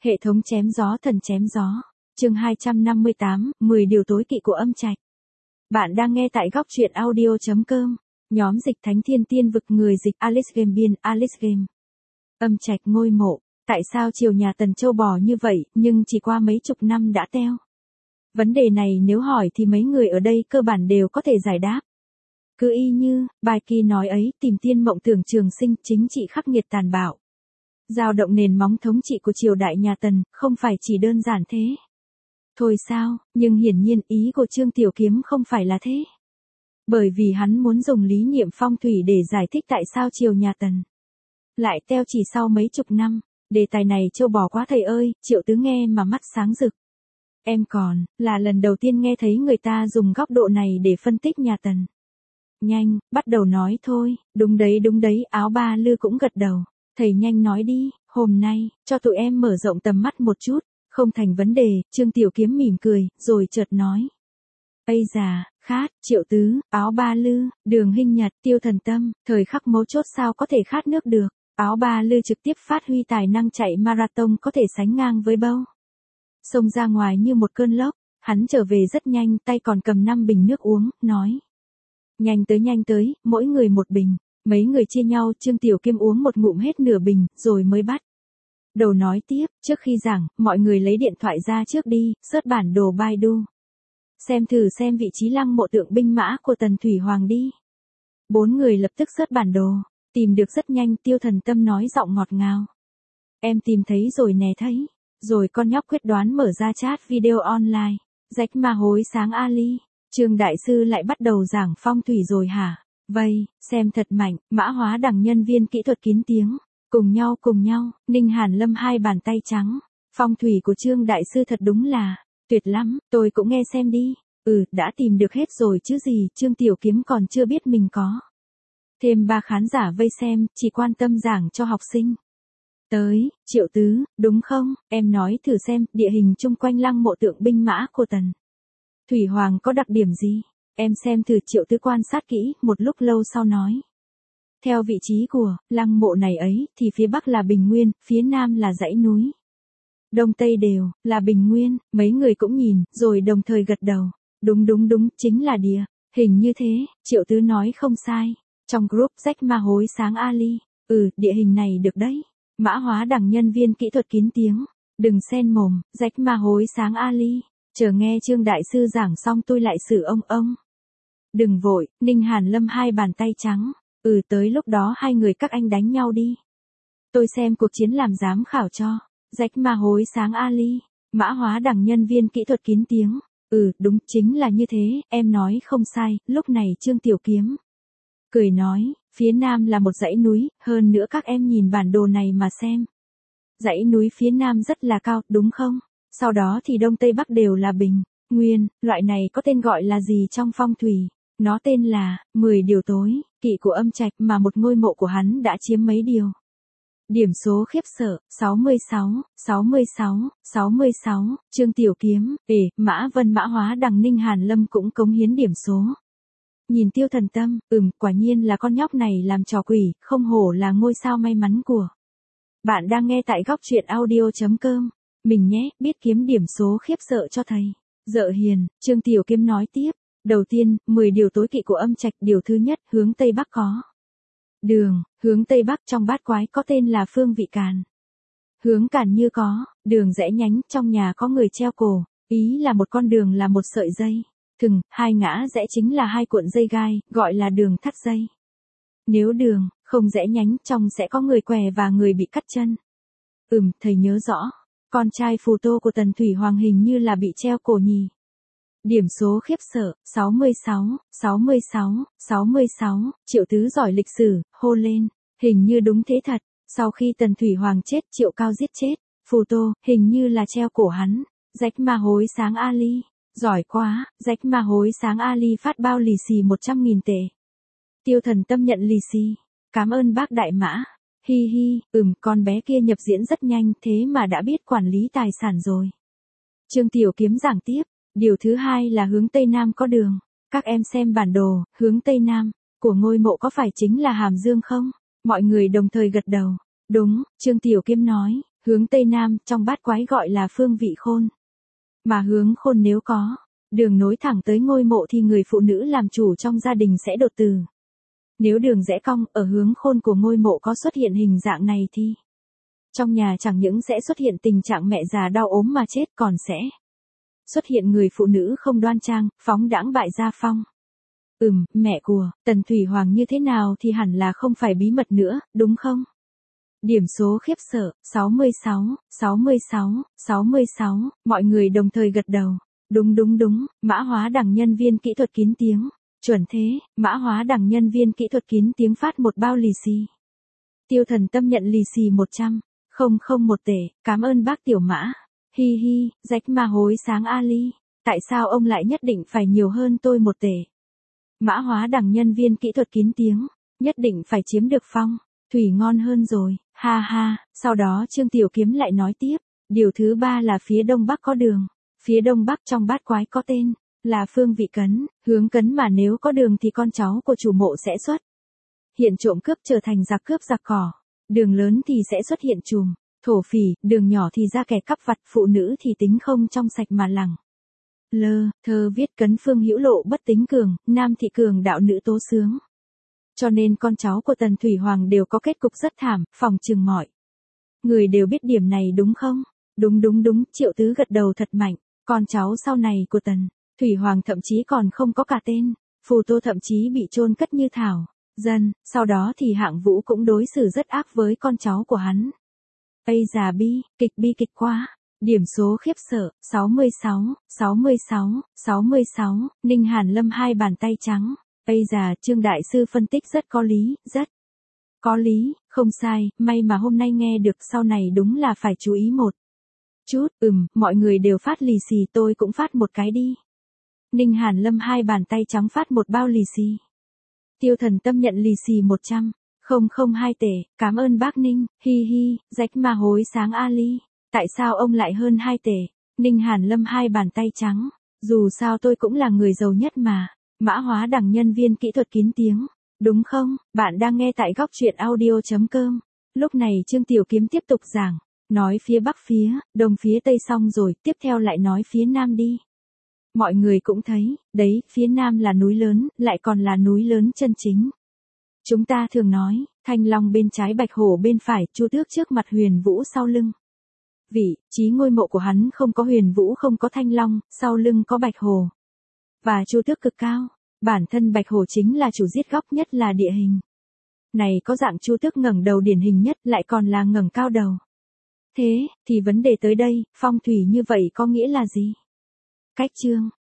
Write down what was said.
Hệ thống chém gió thần chém gió. Chương 258, 10 điều tối kỵ của âm trạch. Bạn đang nghe tại góc truyện audio.com. Nhóm dịch thánh thiên tiên vực, người dịch Alice Game, biên Alice Game. Âm trạch ngôi mộ. Tại sao triều nhà Tần châu bò như vậy, nhưng chỉ qua mấy chục năm đã teo? Vấn đề này nếu hỏi thì mấy người ở đây cơ bản đều có thể giải đáp. Cứ y như bài kỳ nói ấy, tìm tiên mộng tưởng trường sinh, chính trị khắc nghiệt tàn bạo. Dao động nền móng thống trị của triều đại nhà Tần, không phải chỉ đơn giản thế. Thôi sao, nhưng hiển nhiên ý của Trương Tiểu Kiếm không phải là thế. Bởi vì hắn muốn dùng lý niệm phong thủy để giải thích tại sao triều nhà Tần lại teo chỉ sau mấy chục năm. Đề tài này trâu bò quá thầy ơi, Triệu Tứ nghe mà mắt sáng rực. Em còn, là lần đầu tiên nghe thấy người ta dùng góc độ này để phân tích nhà Tần. Nhanh, bắt đầu nói thôi, đúng đấy, Áo Ba Lư cũng gật đầu. Thầy nhanh nói đi, hôm nay, cho tụi em mở rộng tầm mắt một chút. Không thành vấn đề, Trương Tiểu Kiếm mỉm cười, rồi chợt nói. Ây già, khát, Triệu Tứ, Áo Ba Lư, Đường Hinh Nhật, Tiêu Thần Tâm, thời khắc mấu chốt sao có thể khát nước được. Áo Ba Lư trực tiếp phát huy tài năng chạy marathon có thể sánh ngang với Bâu. Xông ra ngoài như một cơn lốc, hắn trở về rất nhanh, tay còn cầm 5 bình nước uống, nói. Nhanh tới, mỗi người một bình. Mấy người chia nhau, Trương Tiểu Kiếm uống một ngụm hết nửa bình, rồi mới bắt đầu nói tiếp. Trước khi giảng, mọi người lấy điện thoại ra trước đi, search bản đồ Baidu. Xem vị trí lăng mộ tượng binh mã của Tần Thủy Hoàng đi. 4 người lập tức search bản đồ, tìm được rất nhanh. Tiêu Thần Tâm nói giọng ngọt ngào. Em tìm thấy rồi nè, thấy. Rồi con nhóc quyết đoán mở ra chat video online. Rách ma hối sáng Ali. Trương Đại Sư lại bắt đầu giảng phong thủy rồi hả? Vây, xem thật mạnh, Mã Hóa Đằng nhân viên kỹ thuật kín tiếng. Cùng nhau, Ninh Hàn Lâm hai bàn tay trắng. Phong thủy của Trương Đại Sư thật đúng là tuyệt lắm, tôi cũng nghe xem đi. Đã tìm được hết rồi chứ gì, Trương Tiểu Kiếm còn chưa biết mình có thêm 3 khán giả vây xem, chỉ quan tâm giảng cho học sinh. Tới, Triệu Tứ, đúng không? Em nói thử xem, địa hình chung quanh lăng mộ tượng binh mã của Tần Thủy Hoàng có đặc điểm gì? Em xem thử. Triệu Tứ quan sát kỹ, một lúc lâu sau nói. Theo vị trí của lăng mộ này ấy, thì phía bắc là bình nguyên, phía nam là dãy núi. Đông tây đều là bình nguyên. Mấy người cũng nhìn, rồi đồng thời gật đầu. Đúng, chính là địa hình như thế. Triệu Tứ nói không sai. Trong group rách ma hối sáng Ali. Địa hình này được đấy. Mã Hóa Đằng nhân viên kỹ thuật kín tiếng. Đừng xen mồm, rách ma hối sáng Ali. Chờ nghe Trương Đại Sư giảng xong tôi lại xử ông. Đừng vội, Ninh Hàn Lâm hai bàn tay trắng. Tới lúc đó hai người các anh đánh nhau đi. Tôi xem cuộc chiến làm giám khảo cho. Rách ma hối sáng Ali. Mã Hóa Đằng nhân viên kỹ thuật kín tiếng. Đúng, chính là như thế, em nói không sai. Lúc này Trương Tiểu Kiếm cười nói, phía nam là một dãy núi, hơn nữa các em nhìn bản đồ này mà xem. Dãy núi phía nam rất là cao, đúng không? Sau đó thì đông tây bắc đều là bình nguyên, loại này có tên gọi là gì trong phong thủy? Nó tên là 10 điều tối kỵ của âm trạch, mà một ngôi mộ của hắn đã chiếm mấy điều. Điểm số khiếp sợ, 66. Trương Tiểu Kiếm, Mã Vân Mã Hóa Đằng Ninh Hàn Lâm cũng cống hiến điểm số. Nhìn Tiêu Thần Tâm, quả nhiên là con nhóc này làm trò quỷ, không hổ là ngôi sao may mắn của. Bạn đang nghe tại góc truyện audio.com. Mình nhé, biết kiếm điểm số khiếp sợ cho thầy. Dợ hiền, Trương Tiểu Kiếm nói tiếp. Đầu tiên, 10 điều tối kỵ của âm trạch. Điều thứ nhất, hướng Tây Bắc có đường. Hướng Tây Bắc trong bát quái có tên là phương vị càn. Hướng càn như có đường rẽ nhánh, trong nhà có người treo cổ. Ý là một con đường là một sợi dây thừng, 2 ngã rẽ chính là 2 cuộn dây gai, gọi là đường thắt dây. Nếu đường không rẽ nhánh, trong sẽ có người què và người bị cắt chân. Thầy nhớ rõ. Con trai Phù Tô của Tần Thủy Hoàng hình như là bị treo cổ nhỉ. Điểm số khiếp sợ, 66. Triệu Tứ giỏi lịch sử, hô lên. Hình như đúng thế thật. Sau khi Tần Thủy Hoàng chết, Triệu Cao giết chết Phù Tô, hình như là treo cổ hắn. Rách ma hối sáng Ali. Giỏi quá, rách ma hối sáng Ali phát bao lì xì 100.000 tệ. Tiêu Thần Tâm nhận lì xì. Cảm ơn bác Đại Mã. Hi, con bé kia nhập diễn rất nhanh, thế mà đã biết quản lý tài sản rồi. Trương Tiểu Kiếm giảng tiếp. Điều thứ hai là hướng Tây Nam có đường. Các em xem bản đồ, hướng Tây Nam của ngôi mộ có phải chính là Hàm Dương không? Mọi người đồng thời gật đầu. Đúng, Trương Tiểu Kiếm nói. Hướng Tây Nam, trong bát quái gọi là phương vị khôn. Mà hướng khôn nếu có đường nối thẳng tới ngôi mộ thì người phụ nữ làm chủ trong gia đình sẽ đột tử. Nếu đường rẽ cong ở hướng khôn của ngôi mộ có xuất hiện hình dạng này thì trong nhà chẳng những sẽ xuất hiện tình trạng mẹ già đau ốm mà chết, còn sẽ xuất hiện người phụ nữ không đoan trang, phóng đãng bại gia phong. Mẹ của Tần Thủy Hoàng như thế nào thì hẳn là không phải bí mật nữa, đúng không? Điểm số khiếp sợ, 66, 66, 66, mọi người đồng thời gật đầu. Đúng, Mã Hóa Đằng nhân viên kỹ thuật kín tiếng. Chuẩn thế, Mã Hóa Đằng nhân viên kỹ thuật kín tiếng phát một bao lì xì. Tiêu Thần Tâm nhận lì xì 100, 001 tệ, cảm ơn bác Tiểu Mã. Hi, rách mà hối sáng Ali. Tại sao ông lại nhất định phải nhiều hơn tôi 1 tệ? Mã Hóa Đằng nhân viên kỹ thuật kín tiếng, nhất định phải chiếm được phong. Thủy ngon hơn rồi, ha, sau đó Trương Tiểu Kiếm lại nói tiếp, điều thứ 3 là phía đông bắc có đường, phía đông bắc trong bát quái có tên, là phương vị cấn, hướng cấn mà nếu có đường thì con cháu của chủ mộ sẽ xuất hiện trộm cướp trở thành giặc cướp giặc cỏ, đường lớn thì sẽ xuất hiện trùm, thổ phỉ, đường nhỏ thì ra kẻ cắp vặt, phụ nữ thì tính không trong sạch mà lẳng. Thơ viết cấn phương hữu lộ bất tính cường, nam thị cường đạo nữ tố sướng. Cho nên con cháu của Tần Thủy Hoàng đều có kết cục rất thảm, phòng chừng mọi người đều biết điểm này đúng không? Đúng, Triệu Tứ gật đầu thật mạnh, con cháu sau này của Tần Thủy Hoàng thậm chí còn không có cả tên, Phù Tô thậm chí bị chôn cất như thảo dân, sau đó thì Hạng Vũ cũng đối xử rất ác với con cháu của hắn. Ây già bi kịch quá. Điểm số khiếp sợ, 66, 66, 66, Ninh Hàn Lâm hai bàn tay trắng. Ây già, Trương Đại Sư phân tích rất có lý, rất có lý, không sai, may mà hôm nay nghe được, sau này đúng là phải chú ý một chút. Mọi người đều phát lì xì, tôi cũng phát một cái đi. Ninh Hàn Lâm hai bàn tay trắng phát một bao lì xì. Tiêu Thần Tâm nhận lì xì 100, 002 tệ, cảm ơn bác Ninh, hi, rách mà hối sáng Ali. Tại sao ông lại hơn 2 tệ? Ninh Hàn Lâm hai bàn tay trắng, dù sao tôi cũng là người giàu nhất mà. Mã Hóa Đằng nhân viên kỹ thuật kín tiếng. Đúng không? Bạn đang nghe tại góc truyện audio.com. Lúc này Trương Tiểu Kiếm tiếp tục giảng. Nói phía bắc phía, đông phía tây xong rồi, tiếp theo lại nói phía nam đi. Mọi người cũng thấy, đấy, phía nam là núi lớn, lại còn là núi lớn chân chính. Chúng ta thường nói, Thanh Long bên trái Bạch Hổ bên phải, Chu Tước trước mặt Huyền Vũ sau lưng. Vị trí ngôi mộ của hắn không có Huyền Vũ, không có Thanh Long, sau lưng có Bạch Hổ và Chu Tước cực cao. Bản thân Bạch Hổ chính là chủ giết góc, nhất là địa hình này có dạng Chu Tước ngẩng đầu điển hình nhất, lại còn là ngẩng cao đầu. Thế thì vấn đề tới đây, phong thủy như vậy có nghĩa là gì? Cách chương